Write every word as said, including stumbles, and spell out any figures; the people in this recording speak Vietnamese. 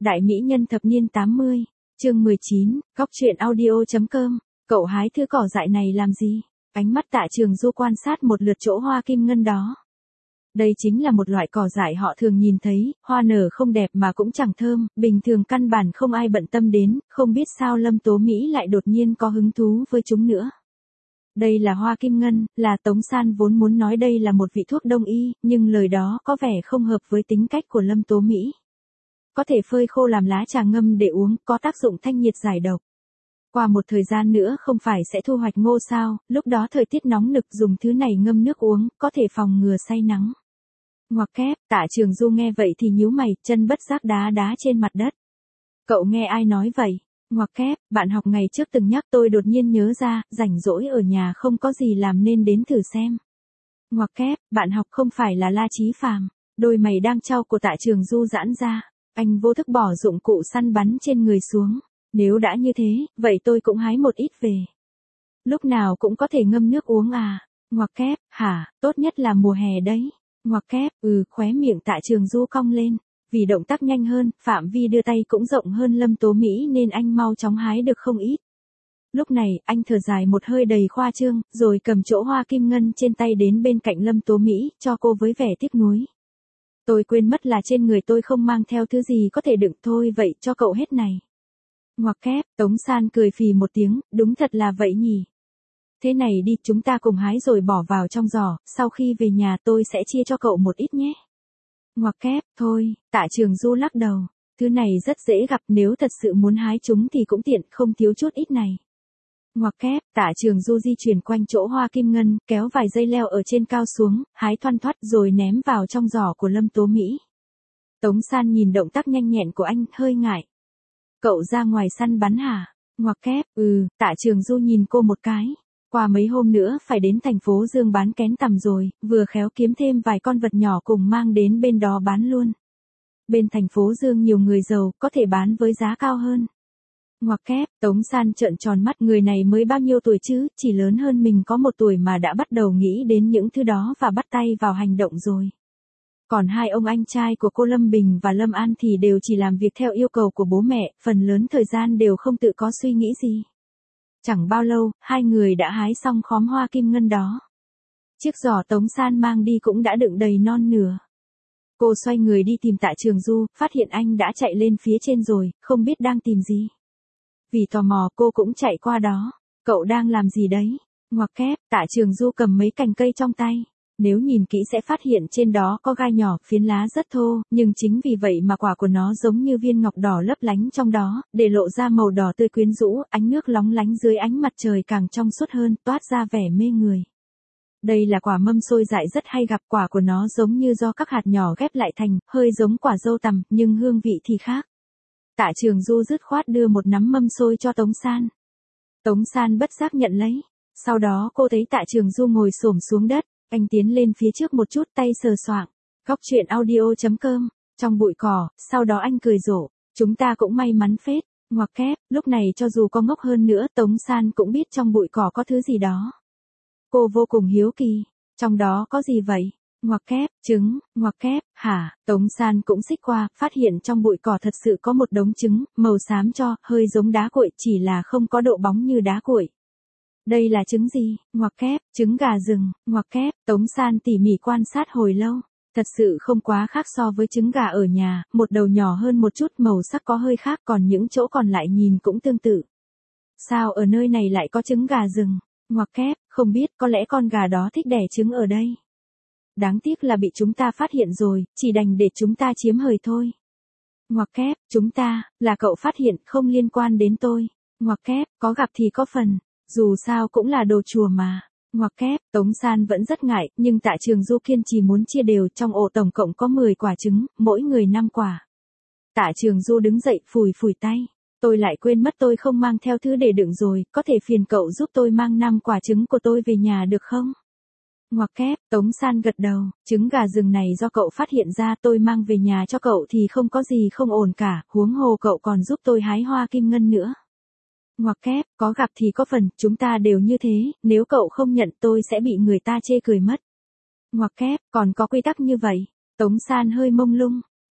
Đại mỹ nhân thập niên tám mươi, chương mười chín, góc truyện audio chấm com, cậu hái thứ cỏ dại này làm gì? Ánh mắt Tạ Trường Du quan sát một lượt chỗ hoa kim ngân đó. Đây chính là một loại cỏ dại họ thường nhìn thấy, hoa nở không đẹp mà cũng chẳng thơm, bình thường căn bản không ai bận tâm đến, không biết sao Lâm Tố Mỹ lại đột nhiên có hứng thú với chúng nữa. Đây là hoa kim ngân, là Tống San vốn muốn nói đây là một vị thuốc đông y, nhưng lời đó có vẻ không hợp với tính cách của Lâm Tố Mỹ. Có thể phơi khô làm lá trà ngâm để uống, có tác dụng thanh nhiệt giải độc. Qua một thời gian nữa không phải sẽ thu hoạch ngô sao, lúc đó thời tiết nóng nực dùng thứ này ngâm nước uống, có thể phòng ngừa say nắng. Ngoặc kép, Tạ Trường Du nghe vậy thì nhíu mày, chân bất giác đá đá trên mặt đất. Cậu nghe ai nói vậy? Ngoặc kép, bạn học ngày trước từng nhắc tôi đột nhiên nhớ ra, rảnh rỗi ở nhà không có gì làm nên đến thử xem. Ngoặc kép, bạn học không phải là La Chí Phàm. Đôi mày đang trao của Tạ Trường Du giãn ra. Anh vô thức bỏ dụng cụ săn bắn trên người xuống. Nếu đã như thế, vậy tôi cũng hái một ít về. Lúc nào cũng có thể ngâm nước uống à? Ngoặc kép, hả, tốt nhất là mùa hè đấy. Ngoặc kép, ừ, khóe miệng Tạ Trường Du cong lên. Vì động tác nhanh hơn, phạm vi đưa tay cũng rộng hơn Lâm Tố Mỹ nên anh mau chóng hái được không ít. Lúc này, anh thở dài một hơi đầy khoa trương, rồi cầm chỗ hoa kim ngân trên tay đến bên cạnh Lâm Tố Mỹ, cho cô với vẻ tiếc nuối. Tôi quên mất là trên người tôi không mang theo thứ gì có thể đựng, thôi vậy cho cậu hết này. Ngoặc kép, Tống San cười phì một tiếng, đúng thật là vậy nhỉ. Thế này đi, chúng ta cùng hái rồi bỏ vào trong giỏ, sau khi về nhà tôi sẽ chia cho cậu một ít nhé. Ngoặc kép, thôi, Tạ Trường Du lắc đầu, thứ này rất dễ gặp, nếu thật sự muốn hái chúng thì cũng tiện, không thiếu chút ít này. Ngoặc kép, Tạ Trường Du di chuyển quanh chỗ hoa kim ngân, kéo vài dây leo ở trên cao xuống, hái thoăn thoắt rồi ném vào trong giỏ của Lâm Tố Mỹ. Tống San nhìn động tác nhanh nhẹn của anh, hơi ngại. Cậu ra ngoài săn bắn hả? Ngoặc kép, ừ, Tạ Trường Du nhìn cô một cái. Qua mấy hôm nữa phải đến thành phố Dương bán kén tằm rồi, vừa khéo kiếm thêm vài con vật nhỏ cùng mang đến bên đó bán luôn. Bên thành phố Dương nhiều người giàu, có thể bán với giá cao hơn. Ngoặc kép, Tống San trợn tròn mắt, người này mới bao nhiêu tuổi chứ, chỉ lớn hơn mình có một tuổi mà đã bắt đầu nghĩ đến những thứ đó và bắt tay vào hành động rồi. Còn hai ông anh trai của cô Lâm Bình và Lâm An thì đều chỉ làm việc theo yêu cầu của bố mẹ, phần lớn thời gian đều không tự có suy nghĩ gì. Chẳng bao lâu, hai người đã hái xong khóm hoa kim ngân đó. Chiếc giỏ Tống San mang đi cũng đã đựng đầy non nửa. Cô xoay người đi tìm Tạ Trường Du, phát hiện anh đã chạy lên phía trên rồi, không biết đang tìm gì. Vì tò mò cô cũng chạy qua đó. Cậu đang làm gì đấy? Ngoặc kép, Tạ Trường Du cầm mấy cành cây trong tay. Nếu nhìn kỹ sẽ phát hiện trên đó có gai nhỏ, phiến lá rất thô, nhưng chính vì vậy mà quả của nó giống như viên ngọc đỏ lấp lánh trong đó, để lộ ra màu đỏ tươi quyến rũ, ánh nước lóng lánh dưới ánh mặt trời càng trong suốt hơn, toát ra vẻ mê người. Đây là quả mâm xôi dại rất hay gặp, quả của nó giống như do các hạt nhỏ ghép lại thành, hơi giống quả dâu tằm, nhưng hương vị thì khác. Tạ Trường Du dứt khoát đưa một nắm mâm xôi cho Tống San. Tống San bất giác nhận lấy. Sau đó cô thấy Tạ Trường Du ngồi xổm xuống đất. Anh tiến lên phía trước một chút, tay sờ soạng. Góc truyện audio chấm com, trong bụi cỏ, sau đó anh cười rộ. Chúng ta cũng may mắn phết. Ngoặc kép, lúc này cho dù có ngốc hơn nữa, Tống San cũng biết trong bụi cỏ có thứ gì đó. Cô vô cùng hiếu kỳ. Trong đó có gì vậy? Ngoặc kép, trứng, ngoặc kép, hả? Tống San cũng xích qua, phát hiện trong bụi cỏ thật sự có một đống trứng, màu xám cho, hơi giống đá cuội, chỉ là không có độ bóng như đá cuội. Đây là trứng gì? Ngoặc kép, trứng gà rừng. Ngoặc kép, Tống San tỉ mỉ quan sát hồi lâu. Thật sự không quá khác so với trứng gà ở nhà, một đầu nhỏ hơn một chút, màu sắc có hơi khác, còn những chỗ còn lại nhìn cũng tương tự. Sao ở nơi này lại có trứng gà rừng? Ngoặc kép, không biết, có lẽ con gà đó thích đẻ trứng ở đây. Đáng tiếc là bị chúng ta phát hiện rồi, chỉ đành để chúng ta chiếm hời thôi. Ngoặc kép, chúng ta, là cậu phát hiện, không liên quan đến tôi. Ngoặc kép, có gặp thì có phần. Dù sao cũng là đồ chùa mà. Ngoặc kép, Tống San vẫn rất ngại, nhưng Tạ Trường Du kiên trì muốn chia đều, trong ổ tổng cộng có mười quả trứng, mỗi người năm quả. Tạ Trường Du đứng dậy, phủi phủi tay. Tôi lại quên mất tôi không mang theo thứ để đựng rồi, có thể phiền cậu giúp tôi mang năm quả trứng của tôi về nhà được không? Ngoặc kép, Tống San gật đầu, trứng gà rừng này do cậu phát hiện ra, tôi mang về nhà cho cậu thì không có gì không ổn cả, huống hồ cậu còn giúp tôi hái hoa kim ngân nữa. Ngoặc kép, có gặp thì có phần, chúng ta đều như thế, nếu cậu không nhận tôi sẽ bị người ta chê cười mất. Ngoặc kép, còn có quy tắc như vậy. Tống San hơi mông lung.